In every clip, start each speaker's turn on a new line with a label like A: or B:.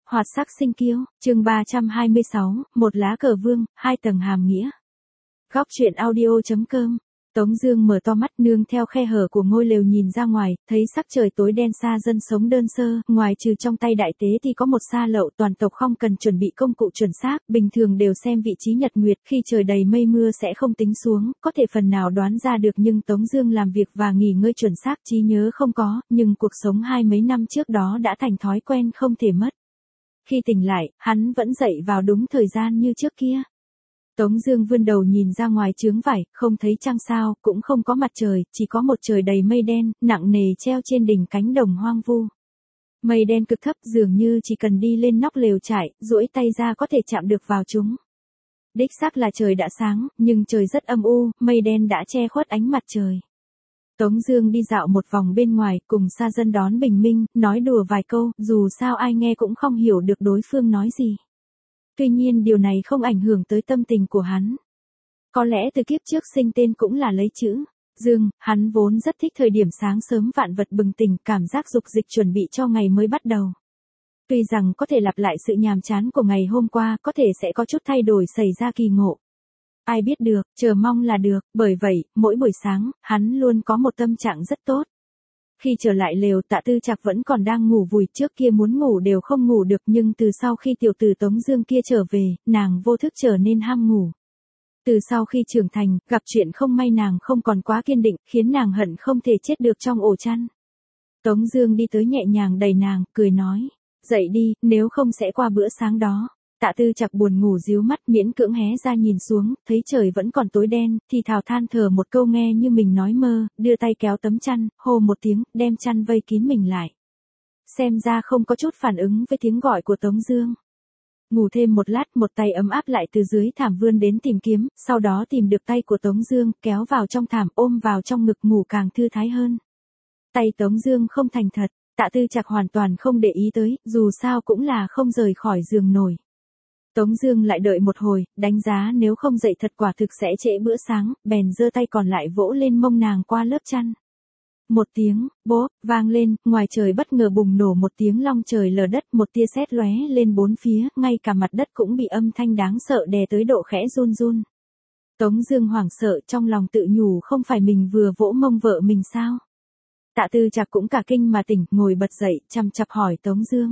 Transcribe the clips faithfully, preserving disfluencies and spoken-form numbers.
A: Hoạt sắc sinh kiêu, chương ba trăm hai mươi sáu, một lá cờ vương, hai tầng hàm nghĩa. Góc truyện audio.com. Tống Dương mở to mắt nương theo khe hở của ngôi lều nhìn ra ngoài, thấy sắc trời tối đen xa dân sống đơn sơ, ngoài trừ trong tay đại tế thì có một sa lậu, toàn tộc không cần chuẩn bị công cụ chuẩn xác, bình thường đều xem vị trí nhật nguyệt, khi trời đầy mây mưa sẽ không tính xuống, có thể phần nào đoán ra được, nhưng Tống Dương làm việc và nghỉ ngơi chuẩn xác, trí nhớ không có, nhưng cuộc sống hai mấy năm trước đó đã thành thói quen không thể mất. Khi tỉnh lại, hắn vẫn dậy vào đúng thời gian như trước kia. Tống Dương vươn đầu nhìn ra ngoài chướng vải, không thấy trăng sao, cũng không có mặt trời, chỉ có một trời đầy mây đen, nặng nề treo trên đỉnh cánh đồng hoang vu. Mây đen cực thấp, dường như chỉ cần đi lên nóc lều trại, duỗi tay ra có thể chạm được vào chúng. Đích xác là trời đã sáng, nhưng trời rất âm u, mây đen đã che khuất ánh mặt trời. Tống Dương đi dạo một vòng bên ngoài, cùng sa dân đón bình minh, nói đùa vài câu, dù sao ai nghe cũng không hiểu được đối phương nói gì. Tuy nhiên điều này không ảnh hưởng tới tâm tình của hắn. Có lẽ từ kiếp trước sinh tên cũng là lấy chữ Dương, hắn vốn rất thích thời điểm sáng sớm vạn vật bừng tỉnh, cảm giác dục dịch chuẩn bị cho ngày mới bắt đầu. Tuy rằng có thể lặp lại sự nhàm chán của ngày hôm qua, có thể sẽ có chút thay đổi xảy ra kỳ ngộ. Ai biết được, chờ mong là được, bởi vậy, mỗi buổi sáng, hắn luôn có một tâm trạng rất tốt. Khi trở lại lều, Tạ Tư Trạc vẫn còn đang ngủ vùi, trước kia muốn ngủ đều không ngủ được, nhưng từ sau khi tiểu tử Tống Dương kia trở về, nàng vô thức trở nên ham ngủ. Từ sau khi trưởng thành, gặp chuyện không may nàng không còn quá kiên định, khiến nàng hận không thể chết được trong ổ chăn. Tống Dương đi tới nhẹ nhàng đẩy nàng, cười nói, dậy đi, nếu không sẽ qua bữa sáng đó. Tạ Tư Trạc buồn ngủ díu mắt, miễn cưỡng hé ra nhìn xuống, thấy trời vẫn còn tối đen, thì thào than thở một câu nghe như mình nói mơ, đưa tay kéo tấm chăn, hô một tiếng, đem chăn vây kín mình lại. Xem ra không có chút phản ứng với tiếng gọi của Tống Dương. Ngủ thêm một lát, một tay ấm áp lại từ dưới thảm vươn đến tìm kiếm, sau đó tìm được tay của Tống Dương, kéo vào trong thảm, ôm vào trong ngực ngủ càng thư thái hơn. Tay Tống Dương không thành thật, Tạ Tư Trạc hoàn toàn không để ý tới, dù sao cũng là không rời khỏi giường nổi. Tống Dương lại đợi một hồi, đánh giá nếu không dậy thật quả thực sẽ trễ bữa sáng, bèn giơ tay còn lại vỗ lên mông nàng qua lớp chăn. Một tiếng, bốp, vang lên, ngoài trời bất ngờ bùng nổ một tiếng long trời lở đất, một tia sét lóe lên bốn phía, ngay cả mặt đất cũng bị âm thanh đáng sợ đè tới độ khẽ run run. Tống Dương hoảng sợ, trong lòng tự nhủ không phải mình vừa vỗ mông vợ mình sao? Tạ Tư Trạc cũng cả kinh mà tỉnh, ngồi bật dậy, chăm chặp hỏi Tống Dương.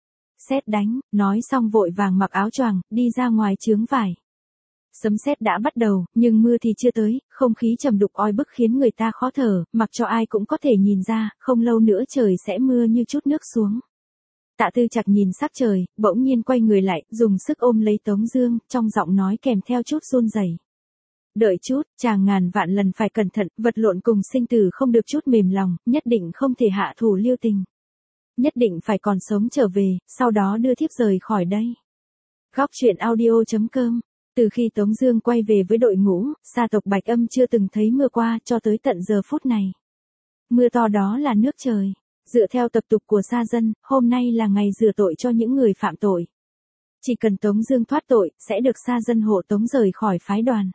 A: Sét đánh, nói xong vội vàng mặc áo choàng, đi ra ngoài chướng vải. Sấm sét đã bắt đầu, nhưng mưa thì chưa tới, không khí trầm đục oi bức khiến người ta khó thở, mặc cho ai cũng có thể nhìn ra, không lâu nữa trời sẽ mưa như chút nước xuống. Tạ Tư Trạc nhìn sắc trời, bỗng nhiên quay người lại, dùng sức ôm lấy Tống Dương, trong giọng nói kèm theo chút run rẩy. Đợi chút, chàng ngàn vạn lần phải cẩn thận, vật lộn cùng sinh tử không được chút mềm lòng, nhất định không thể hạ thủ lưu tình. Nhất định phải còn sống trở về, sau đó đưa thiếp rời khỏi đây. Góc truyện audio.com. Từ khi Tống Dương quay về với đội ngũ, sa tộc Bạch Âm chưa từng thấy mưa qua cho tới tận giờ phút này. Mưa to đó là nước trời. Dựa theo tập tục của sa dân, hôm nay là ngày rửa tội cho những người phạm tội. Chỉ cần Tống Dương thoát tội, sẽ được sa dân hộ tống rời khỏi phái đoàn.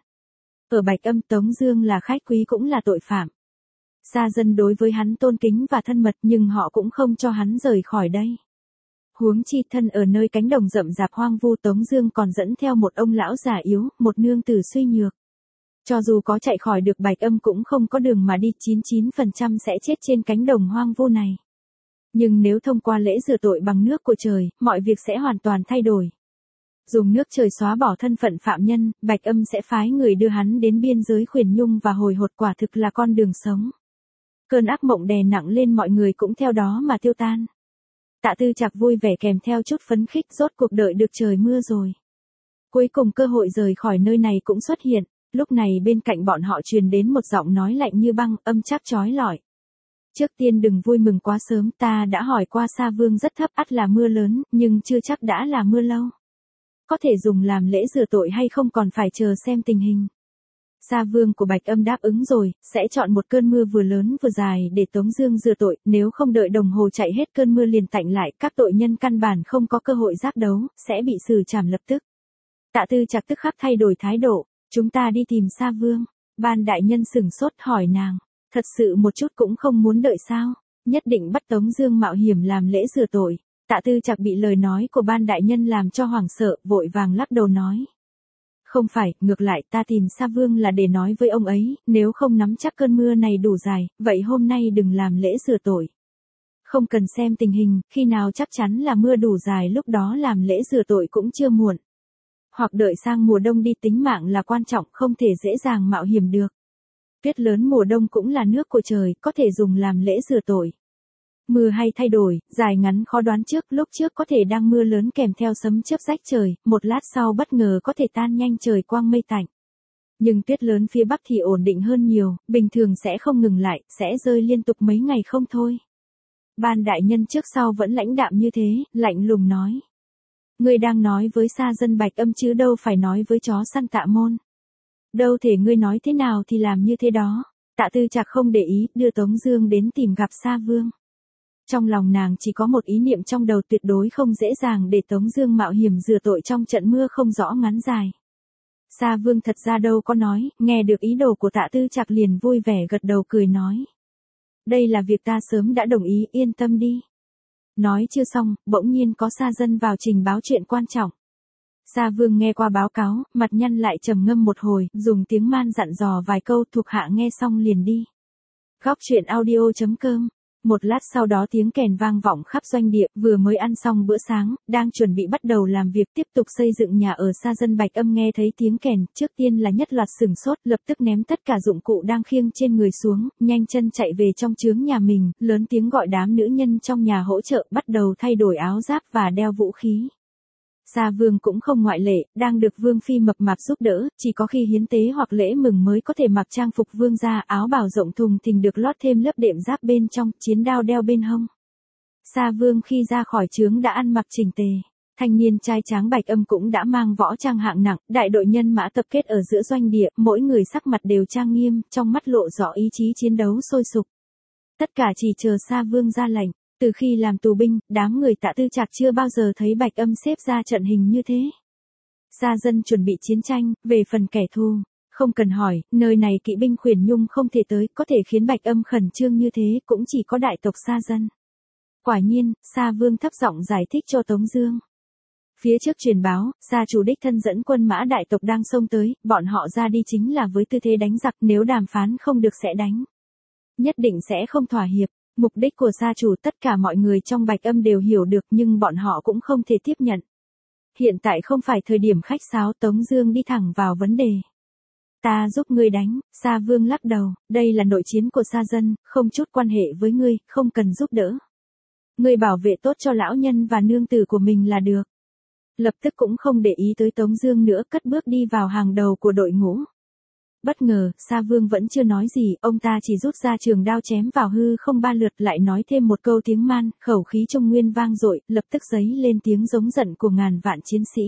A: Ở Bạch Âm, Tống Dương là khách quý cũng là tội phạm. Sa dân đối với hắn tôn kính và thân mật, nhưng họ cũng không cho hắn rời khỏi đây. Huống chi thân ở nơi cánh đồng rậm rạp hoang vu, Tống Dương còn dẫn theo một ông lão già yếu, một nương tử suy nhược. Cho dù có chạy khỏi được Bạch Âm cũng không có đường mà đi, chín mươi chín phần trăm sẽ chết trên cánh đồng hoang vu này. Nhưng nếu thông qua lễ rửa tội bằng nước của trời, mọi việc sẽ hoàn toàn thay đổi. Dùng nước trời xóa bỏ thân phận phạm nhân, Bạch Âm sẽ phái người đưa hắn đến biên giới Khuyển Nhung và hồi hột, quả thực là con đường sống. Cơn ác mộng đè nặng lên mọi người cũng theo đó mà tiêu tan. Tạ Tư Trạc vui vẻ kèm theo chút phấn khích, rốt cuộc đợi được trời mưa rồi. Cuối cùng cơ hội rời khỏi nơi này cũng xuất hiện, lúc này bên cạnh bọn họ truyền đến một giọng nói lạnh như băng, âm chắc chói lọi. Trước tiên đừng vui mừng quá sớm, ta đã hỏi qua Sa Vương rất thấp, ắt là mưa lớn, nhưng chưa chắc đã là mưa lâu. Có thể dùng làm lễ rửa tội hay không còn phải chờ xem tình hình. Sa Vương của Bạch Âm đáp ứng rồi, sẽ chọn một cơn mưa vừa lớn vừa dài để Tống Dương rửa tội, nếu không đợi đồng hồ chạy hết cơn mưa liền tạnh lại, các tội nhân căn bản không có cơ hội giác đấu, sẽ bị xử trảm lập tức. Tạ Tư Trạc tức khắc thay đổi thái độ, chúng ta đi tìm Sa Vương. Ban đại nhân sửng sốt hỏi nàng, thật sự một chút cũng không muốn đợi sao? Nhất định bắt Tống Dương mạo hiểm làm lễ rửa tội. Tạ Tư Trạc bị lời nói của Ban đại nhân làm cho hoảng sợ, vội vàng lắc đầu nói. Không phải, ngược lại ta tìm Sa Vương là để nói với ông ấy, nếu không nắm chắc cơn mưa này đủ dài, vậy hôm nay đừng làm lễ rửa tội. Không cần xem tình hình, khi nào chắc chắn là mưa đủ dài lúc đó làm lễ rửa tội cũng chưa muộn. Hoặc đợi sang mùa đông đi, tính mạng là quan trọng, không thể dễ dàng mạo hiểm được. Tuyết lớn mùa đông cũng là nước của trời, có thể dùng làm lễ rửa tội. Mưa hay thay đổi, dài ngắn khó đoán trước, lúc trước có thể đang mưa lớn kèm theo sấm chớp rách trời, một lát sau bất ngờ có thể tan nhanh trời quang mây tạnh. Nhưng tuyết lớn phía Bắc thì ổn định hơn nhiều, bình thường sẽ không ngừng lại, sẽ rơi liên tục mấy ngày không thôi. Ban đại nhân trước sau vẫn lãnh đạm như thế, lạnh lùng nói. Ngươi đang nói với sa dân Bạch Âm chứ đâu phải nói với chó săn Tạ Môn. Đâu thể ngươi nói thế nào thì làm như thế đó. Tạ Tư Trạc không để ý, đưa Tống Dương đến tìm gặp Sa Vương. Trong lòng nàng chỉ có một ý niệm trong đầu, tuyệt đối không dễ dàng để Tống Dương mạo hiểm rửa tội trong trận mưa không rõ ngắn dài. Sa Vương thật ra đâu có nói, nghe được ý đồ của Tạ Tư Trạc liền vui vẻ gật đầu cười nói. Đây là việc ta sớm đã đồng ý, yên tâm đi. Nói chưa xong, bỗng nhiên có Sa dân vào trình báo chuyện quan trọng. Sa Vương nghe qua báo cáo, mặt nhăn lại trầm ngâm một hồi, dùng tiếng Man dặn dò vài câu, thuộc hạ nghe xong liền đi. Góc truyện audio chấm com. Một lát sau đó tiếng kèn vang vọng khắp doanh địa, vừa mới ăn xong bữa sáng, đang chuẩn bị bắt đầu làm việc tiếp tục xây dựng nhà ở sa dân Bạch Âm nghe thấy tiếng kèn, trước tiên là nhất loạt sửng sốt, lập tức ném tất cả dụng cụ đang khiêng trên người xuống, nhanh chân chạy về trong chướng nhà mình, lớn tiếng gọi đám nữ nhân trong nhà hỗ trợ, bắt đầu thay đổi áo giáp và đeo vũ khí. Sa Vương cũng không ngoại lệ, đang được Vương Phi mập mạp giúp đỡ, chỉ có khi hiến tế hoặc lễ mừng mới có thể mặc trang phục vương gia, áo bào rộng thùng thình được lót thêm lớp đệm giáp bên trong, chiến đao đeo bên hông. Sa Vương khi ra khỏi trướng đã ăn mặc chỉnh tề. Thanh niên trai tráng Bạch Âm cũng đã mang võ trang hạng nặng, đại đội nhân mã tập kết ở giữa doanh địa, mỗi người sắc mặt đều trang nghiêm, trong mắt lộ rõ ý chí chiến đấu sôi sục. Tất cả chỉ chờ Sa Vương ra lệnh. Từ khi làm tù binh, đám người Tạ Tư Trạc chưa bao giờ thấy Bạch Âm xếp ra trận hình như thế. Sa dân chuẩn bị chiến tranh, về phần kẻ thù, không cần hỏi, nơi này kỵ binh Khuyển Nhung không thể tới, có thể khiến Bạch Âm khẩn trương như thế, cũng chỉ có đại tộc Sa dân. Quả nhiên, Sa Vương thấp giọng giải thích cho Tống Dương. Phía trước truyền báo, Sa chủ đích thân dẫn quân mã đại tộc đang xông tới, bọn họ ra đi chính là với tư thế đánh giặc, nếu đàm phán không được sẽ đánh. Nhất định sẽ không thỏa hiệp. Mục đích của Sa chủ tất cả mọi người trong Bạch Âm đều hiểu được, nhưng bọn họ cũng không thể tiếp nhận. Hiện tại không phải thời điểm khách sáo, Tống Dương đi thẳng vào vấn đề. Ta giúp ngươi đánh. Sa Vương lắc đầu, đây là nội chiến của Sa dân, không chút quan hệ với ngươi, không cần giúp đỡ. Ngươi bảo vệ tốt cho lão nhân và nương tử của mình là được. Lập tức cũng không để ý tới Tống Dương nữa, cất bước đi vào hàng đầu của đội ngũ. Bất ngờ, Sa Vương vẫn chưa nói gì, ông ta chỉ rút ra trường đao chém vào hư không ba lượt, lại nói thêm một câu tiếng Man, khẩu khí Trung Nguyên vang dội, lập tức giấy lên tiếng giống giận của ngàn vạn chiến sĩ.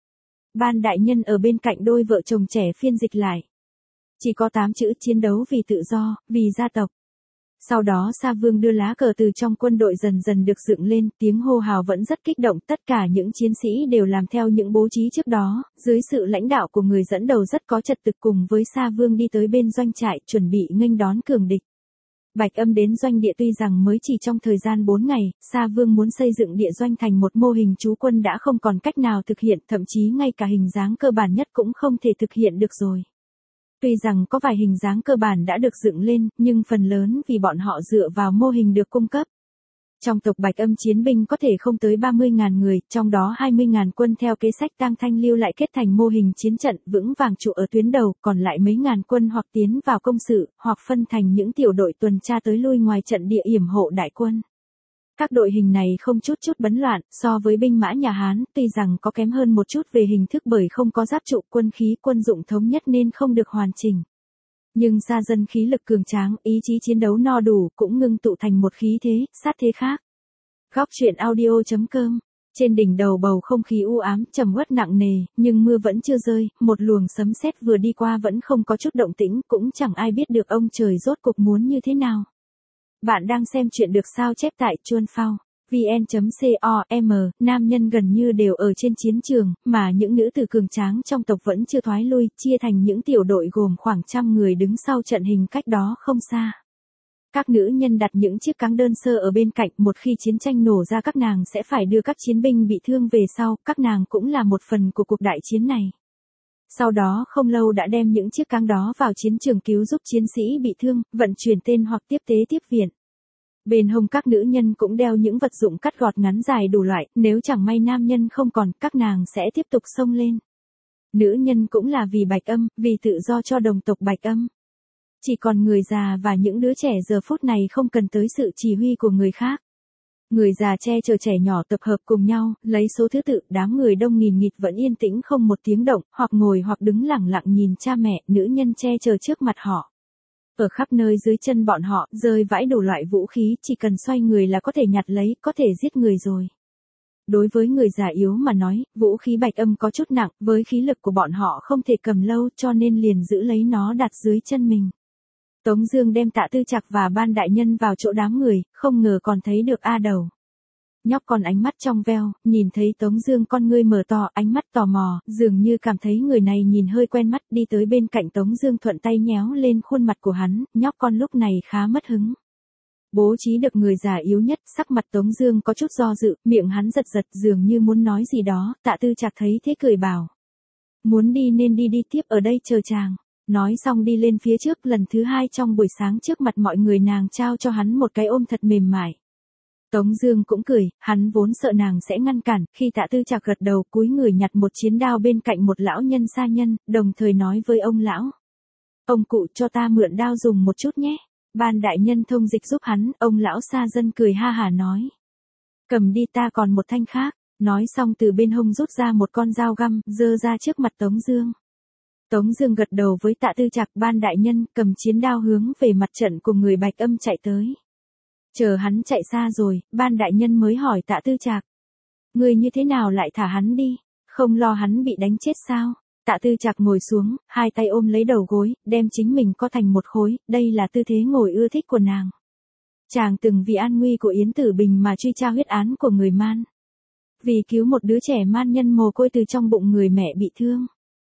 A: Ban đại nhân ở bên cạnh đôi vợ chồng trẻ phiên dịch lại. Chỉ có tám chữ: chiến đấu vì tự do, vì gia tộc. Sau đó Sa Vương đưa lá cờ từ trong quân đội dần dần được dựng lên, tiếng hô hào vẫn rất kích động, tất cả những chiến sĩ đều làm theo những bố trí trước đó, dưới sự lãnh đạo của người dẫn đầu rất có trật tự, cùng với Sa Vương đi tới bên doanh trại, chuẩn bị nghênh đón cường địch. Bạch Âm đến doanh địa tuy rằng mới chỉ trong thời gian bốn ngày, Sa Vương muốn xây dựng địa doanh thành một mô hình trú quân đã không còn cách nào thực hiện, thậm chí ngay cả hình dáng cơ bản nhất cũng không thể thực hiện được rồi. Tuy rằng có vài hình dáng cơ bản đã được dựng lên, nhưng phần lớn vì bọn họ dựa vào mô hình được cung cấp. Trong tộc Bạch Âm chiến binh có thể không tới ba mươi nghìn người, trong đó hai mươi nghìn quân theo kế sách Tang Thanh lưu lại kết thành mô hình chiến trận vững vàng trụ ở tuyến đầu, còn lại mấy ngàn quân hoặc tiến vào công sự, hoặc phân thành những tiểu đội tuần tra tới lui ngoài trận địa yểm hộ đại quân. Các đội hình này không chút chút bấn loạn, so với binh mã nhà Hán, tuy rằng có kém hơn một chút về hình thức bởi không có giáp trụ, quân khí quân dụng thống nhất nên không được hoàn chỉnh. Nhưng Sa dân khí lực cường tráng, ý chí chiến đấu no đủ, cũng ngưng tụ thành một khí thế, sát thế khác. Góc truyện audio chấm com. Trên đỉnh đầu bầu không khí u ám, trầm uất nặng nề, nhưng mưa vẫn chưa rơi, một luồng sấm sét vừa đi qua vẫn không có chút động tĩnh, cũng chẳng ai biết được ông trời rốt cuộc muốn như thế nào. Bạn đang xem chuyện được sao chép tại chuan phao vn chấm com, nam nhân gần như đều ở trên chiến trường, mà những nữ tử cường tráng trong tộc vẫn chưa thoái lui, chia thành những tiểu đội gồm khoảng trăm người đứng sau trận hình cách đó không xa. Các nữ nhân đặt những chiếc cáng đơn sơ ở bên cạnh, một khi chiến tranh nổ ra các nàng sẽ phải đưa các chiến binh bị thương về sau, các nàng cũng là một phần của cuộc đại chiến này. Sau đó không lâu đã đem những chiếc cáng đó vào chiến trường cứu giúp chiến sĩ bị thương, vận chuyển tên hoặc tiếp tế tiếp viện. Bên hông các nữ nhân cũng đeo những vật dụng cắt gọt ngắn dài đủ loại, nếu chẳng may nam nhân không còn, các nàng sẽ tiếp tục xông lên. Nữ nhân cũng là vì Bạch Âm, vì tự do cho đồng tộc Bạch Âm. Chỉ còn người già và những đứa trẻ giờ phút này không cần tới sự chỉ huy của người khác. Người già che chở trẻ nhỏ tập hợp cùng nhau, lấy số thứ tự, đám người đông nghìn nghịt vẫn yên tĩnh không một tiếng động, hoặc ngồi hoặc đứng lặng lặng nhìn cha mẹ, nữ nhân che chở trước mặt họ. Ở khắp nơi dưới chân bọn họ, rơi vãi đủ loại vũ khí, chỉ cần xoay người là có thể nhặt lấy, có thể giết người rồi. Đối với người già yếu mà nói, vũ khí Bạch Âm có chút nặng, với khí lực của bọn họ không thể cầm lâu cho nên liền giữ lấy nó đặt dưới chân mình. Tống Dương đem Tạ Tư Trạc và Ban đại nhân vào chỗ đám người, không ngờ còn thấy được A Đầu. Nhóc con ánh mắt trong veo, nhìn thấy Tống Dương con ngươi mở to, ánh mắt tò mò, dường như cảm thấy người này nhìn hơi quen mắt, đi tới bên cạnh Tống Dương thuận tay nhéo lên khuôn mặt của hắn, nhóc con lúc này khá mất hứng. Bố trí được người già yếu nhất, sắc mặt Tống Dương có chút do dự, miệng hắn giật giật dường như muốn nói gì đó, Tạ Tư Trạc thấy thế cười bảo. Muốn đi nên đi đi tiếp ở đây chờ chàng. Nói xong đi lên phía trước lần thứ hai trong buổi sáng trước mặt mọi người nàng trao cho hắn một cái ôm thật mềm mại. Tống Dương cũng cười, hắn vốn sợ nàng sẽ ngăn cản, khi Tạ Tư Trạc gật đầu cúi người nhặt một chiến đao bên cạnh một lão nhân sa nhân, đồng thời nói với ông lão. Ông cụ cho ta mượn đao dùng một chút nhé. Ban đại nhân thông dịch giúp hắn, ông lão sa dân cười ha hả nói. Cầm đi ta còn một thanh khác, nói xong từ bên hông rút ra một con dao găm, giơ ra trước mặt Tống Dương. Tống Dương gật đầu với Tạ Tư Trạc, Ban đại nhân cầm chiến đao hướng về mặt trận của người Bạch Âm chạy tới. Chờ hắn chạy xa rồi, Ban đại nhân mới hỏi Tạ Tư Trạc. Ngươi như thế nào lại thả hắn đi, không lo hắn bị đánh chết sao? Tạ Tư Trạc ngồi xuống, hai tay ôm lấy đầu gối, đem chính mình co thành một khối, đây là tư thế ngồi ưa thích của nàng. Chàng từng vì an nguy của Yến Tử Bình mà truy tra huyết án của người man. Vì cứu một đứa trẻ man nhân mồ côi từ trong bụng người mẹ bị thương.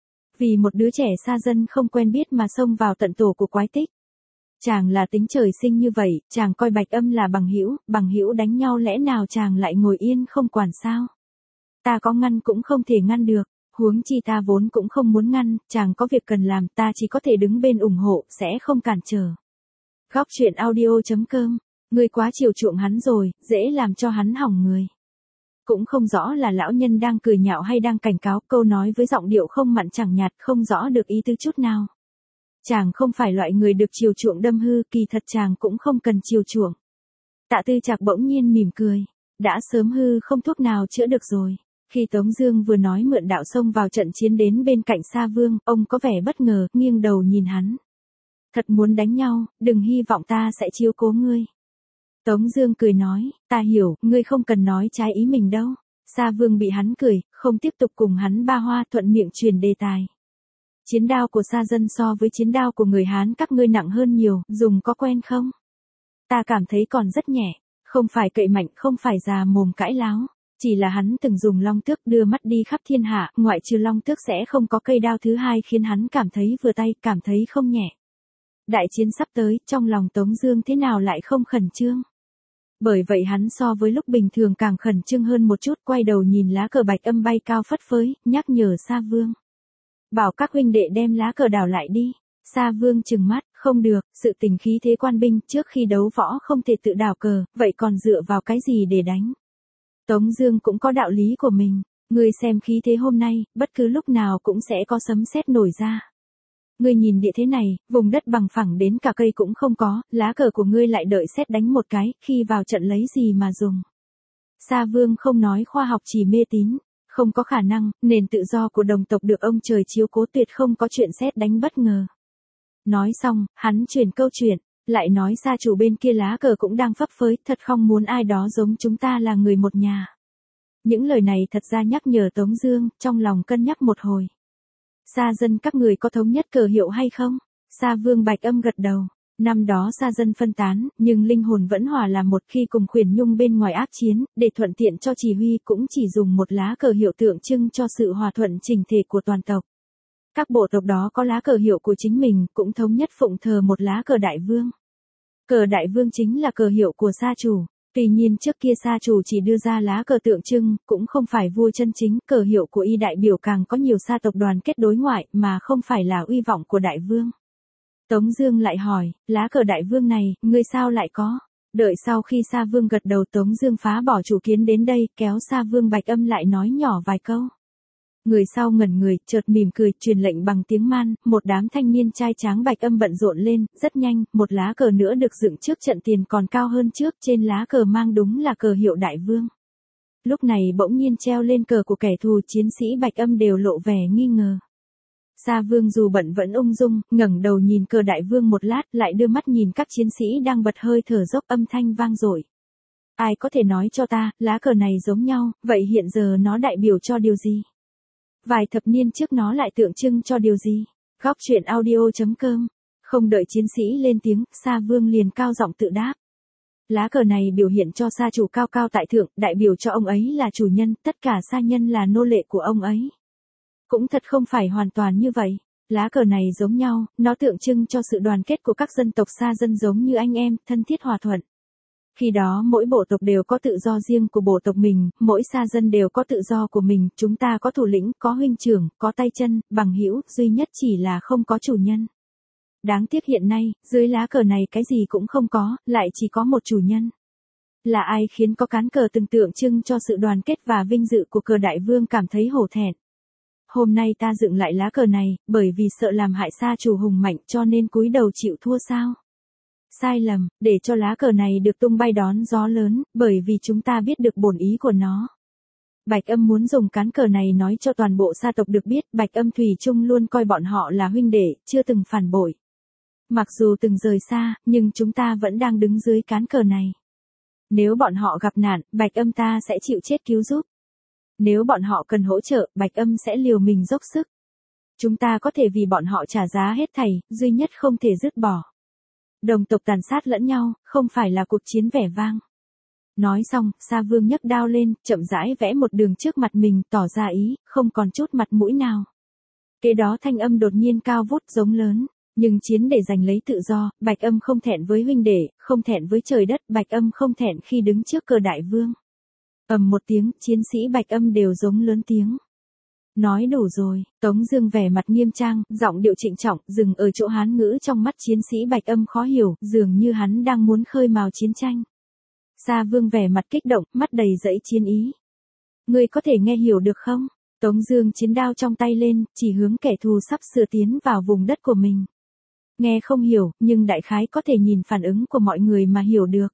A: Vì một đứa trẻ xa dân không quen biết mà xông vào tận tổ của quái tích. Chàng là tính trời sinh như vậy, chàng coi Bạch Âm là bằng hữu, bằng hữu đánh nhau lẽ nào chàng lại ngồi yên không quản sao? Ta có ngăn cũng không thể ngăn được, huống chi ta vốn cũng không muốn ngăn, chàng có việc cần làm, ta chỉ có thể đứng bên ủng hộ, sẽ không cản trở. Góc truyện audio chấm com, ngươi quá chiều chuộng hắn rồi, dễ làm cho hắn hỏng người. Cũng không rõ là lão nhân đang cười nhạo hay đang cảnh cáo, câu nói với giọng điệu không mặn chẳng nhạt, không rõ được ý tứ chút nào. Chàng không phải loại người được chiều chuộng đâm hư, kỳ thật chàng cũng không cần chiều chuộng. Tạ Tư Trạc bỗng nhiên mỉm cười, đã sớm hư không thuốc nào chữa được rồi. Khi Tống Dương vừa nói mượn đạo xông vào trận chiến đến bên cạnh Sa Vương, ông có vẻ bất ngờ, nghiêng đầu nhìn hắn. Thật muốn đánh nhau, đừng hy vọng ta sẽ chiếu cố ngươi. Tống Dương cười nói, ta hiểu, ngươi không cần nói trái ý mình đâu. Sa Vương bị hắn cười, không tiếp tục cùng hắn ba hoa, thuận miệng truyền đề tài. Chiến đao của Sa dân so với chiến đao của người Hán các ngươi nặng hơn nhiều, dùng có quen không? Ta cảm thấy còn rất nhẹ, không phải cậy mạnh, không phải già mồm cãi láo. Chỉ là hắn từng dùng long tước đưa mắt đi khắp thiên hạ, ngoại trừ long tước sẽ không có cây đao thứ hai khiến hắn cảm thấy vừa tay, cảm thấy không nhẹ. Đại chiến sắp tới, trong lòng Tống Dương thế nào lại không khẩn trương? Bởi vậy hắn so với lúc bình thường càng khẩn trương hơn một chút, quay đầu nhìn lá cờ Bạch Âm bay cao phất phới, nhắc nhở Sa Vương. Bảo các huynh đệ đem lá cờ đảo lại đi. Sa Vương trừng mắt, không được, sự tình khí thế quan binh, trước khi đấu võ không thể tự đảo cờ, vậy còn dựa vào cái gì để đánh? Tống Dương cũng có đạo lý của mình, ngươi xem khí thế hôm nay, bất cứ lúc nào cũng sẽ có sấm sét nổi ra. Ngươi nhìn địa thế này, vùng đất bằng phẳng đến cả cây cũng không có, lá cờ của ngươi lại đợi sét đánh một cái, khi vào trận lấy gì mà dùng? Sa Vương không nói khoa học, chỉ mê tín, không có khả năng, nền tự do của đồng tộc được ông trời chiếu cố, tuyệt không có chuyện sét đánh bất ngờ. Nói xong, hắn chuyển câu chuyện. Lại nói Sa chủ bên kia lá cờ cũng đang phấp phới, thật không muốn ai đó giống chúng ta là người một nhà. Những lời này thật ra nhắc nhở Tống Dương, trong lòng cân nhắc một hồi. Sa dân các người có thống nhất cờ hiệu hay không? Sa Vương Bạch Âm gật đầu. Năm đó Sa dân phân tán, nhưng linh hồn vẫn hòa làm một khi cùng Khuyển Nhung bên ngoài ác chiến, để thuận tiện cho chỉ huy cũng chỉ dùng một lá cờ hiệu tượng trưng cho sự hòa thuận chỉnh thể của toàn tộc. Các bộ tộc đó có lá cờ hiệu của chính mình, cũng thống nhất phụng thờ một lá cờ đại vương. Cờ đại vương chính là cờ hiệu của gia chủ. Tuy nhiên trước kia gia chủ chỉ đưa ra lá cờ tượng trưng, cũng không phải vua chân chính, cờ hiệu của y đại biểu càng có nhiều gia tộc đoàn kết đối ngoại, mà không phải là uy vọng của đại vương. Tống Dương lại hỏi, lá cờ đại vương này, ngươi sao lại có? Đợi sau khi Sa Vương gật đầu, Tống Dương phá bỏ chủ kiến đến đây, kéo Sa Vương Bạch Âm lại nói nhỏ vài câu. Người sau ngẩn người, chợt mỉm cười, truyền lệnh bằng tiếng Man, một đám thanh niên trai tráng Bạch Âm bận rộn lên, rất nhanh, một lá cờ nữa được dựng trước trận tiền còn cao hơn trước, trên lá cờ mang đúng là cờ hiệu đại vương. Lúc này bỗng nhiên treo lên cờ của kẻ thù, chiến sĩ Bạch Âm đều lộ vẻ nghi ngờ. Sa Vương dù bận vẫn ung dung, ngẩng đầu nhìn cờ đại vương một lát, lại đưa mắt nhìn các chiến sĩ đang bật hơi thở dốc, âm thanh vang dội. Ai có thể nói cho ta, lá cờ này giống nhau, vậy hiện giờ nó đại biểu cho điều gì? Vài thập niên trước nó lại tượng trưng cho điều gì? Góc truyện audio chấm com. Không đợi chiến sĩ lên tiếng, Sa Vương liền cao giọng tự đáp. Lá cờ này biểu hiện cho Sa chủ cao cao tại thượng, đại biểu cho ông ấy là chủ nhân, tất cả Sa nhân là nô lệ của ông ấy. Cũng thật không phải hoàn toàn như vậy. Lá cờ này giống nhau, nó tượng trưng cho sự đoàn kết của các dân tộc Sa dân giống như anh em, thân thiết hòa thuận. Khi đó mỗi bộ tộc đều có tự do riêng của bộ tộc mình, mỗi Sa dân đều có tự do của mình, chúng ta có thủ lĩnh, có huynh trưởng, có tay chân, bằng hữu, duy nhất chỉ là không có chủ nhân. Đáng tiếc hiện nay, dưới lá cờ này cái gì cũng không có, lại chỉ có một chủ nhân. Là ai khiến có cán cờ từng tượng trưng cho sự đoàn kết và vinh dự của cờ đại vương cảm thấy hổ thẹn? Hôm nay ta dựng lại lá cờ này, bởi vì sợ làm hại Sa chủ hùng mạnh cho nên cúi đầu chịu thua sao? Sai lầm, để cho lá cờ này được tung bay đón gió lớn, bởi vì chúng ta biết được bổn ý của nó. Bạch Âm muốn dùng cán cờ này nói cho toàn bộ Sa tộc được biết, Bạch Âm thủy chung luôn coi bọn họ là huynh đệ, chưa từng phản bội. Mặc dù từng rời xa, nhưng chúng ta vẫn đang đứng dưới cán cờ này. Nếu bọn họ gặp nạn, Bạch Âm ta sẽ chịu chết cứu giúp. Nếu bọn họ cần hỗ trợ, Bạch Âm sẽ liều mình dốc sức. Chúng ta có thể vì bọn họ trả giá hết thảy, duy nhất không thể dứt bỏ. Đồng tộc tàn sát lẫn nhau, không phải là cuộc chiến vẻ vang. Nói xong, Sa Vương nhấc đao lên, chậm rãi vẽ một đường trước mặt mình, tỏ ra ý, không còn chút mặt mũi nào. Kế đó thanh âm đột nhiên cao vút giống lớn. Nhưng chiến để giành lấy tự do, Bạch Âm không thẹn với huynh đệ, không thẹn với trời đất, Bạch Âm không thẹn khi đứng trước cờ đại vương. Ầm một tiếng, chiến sĩ Bạch Âm đều giống lớn tiếng. Nói đủ rồi, Tống Dương vẻ mặt nghiêm trang, giọng điệu trịnh trọng, dừng ở chỗ hán ngữ trong mắt chiến sĩ Bạch Âm khó hiểu, dường như hắn đang muốn khơi mào chiến tranh. Sa Vương vẻ mặt kích động, mắt đầy dẫy chiến ý. Ngươi có thể nghe hiểu được không? Tống Dương chiến đao trong tay lên, chỉ hướng kẻ thù sắp sửa tiến vào vùng đất của mình. Nghe không hiểu, nhưng đại khái có thể nhìn phản ứng của mọi người mà hiểu được.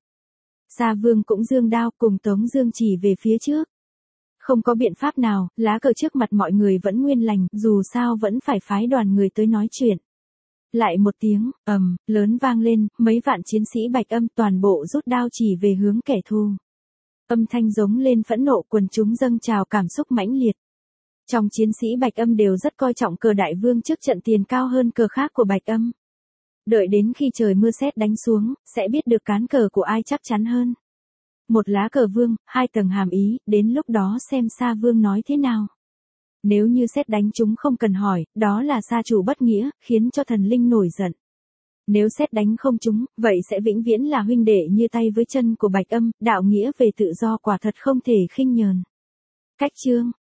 A: Sa Vương cũng giương đao cùng Tống Dương chỉ về phía trước. Không có biện pháp nào, lá cờ trước mặt mọi người vẫn nguyên lành, dù sao vẫn phải phái đoàn người tới nói chuyện. Lại một tiếng, ầm, lớn vang lên, mấy vạn chiến sĩ Bạch Âm toàn bộ rút đao chỉ về hướng kẻ thù. Âm thanh giống lên phẫn nộ, quần chúng dâng trào cảm xúc mãnh liệt. Trong chiến sĩ Bạch Âm đều rất coi trọng cờ đại vương trước trận tiền cao hơn cờ khác của Bạch Âm. Đợi đến khi trời mưa sét đánh xuống, sẽ biết được cán cờ của ai chắc chắn hơn. Một lá cờ vương, hai tầng hàm ý, đến lúc đó xem Sa Vương nói thế nào. Nếu như sét đánh chúng không cần hỏi, đó là Sa chủ bất nghĩa, khiến cho thần linh nổi giận. Nếu sét đánh không trúng, vậy sẽ vĩnh viễn là huynh đệ như tay với chân của Bạch Âm, đạo nghĩa về tự do quả thật không thể khinh nhờn. Cách chương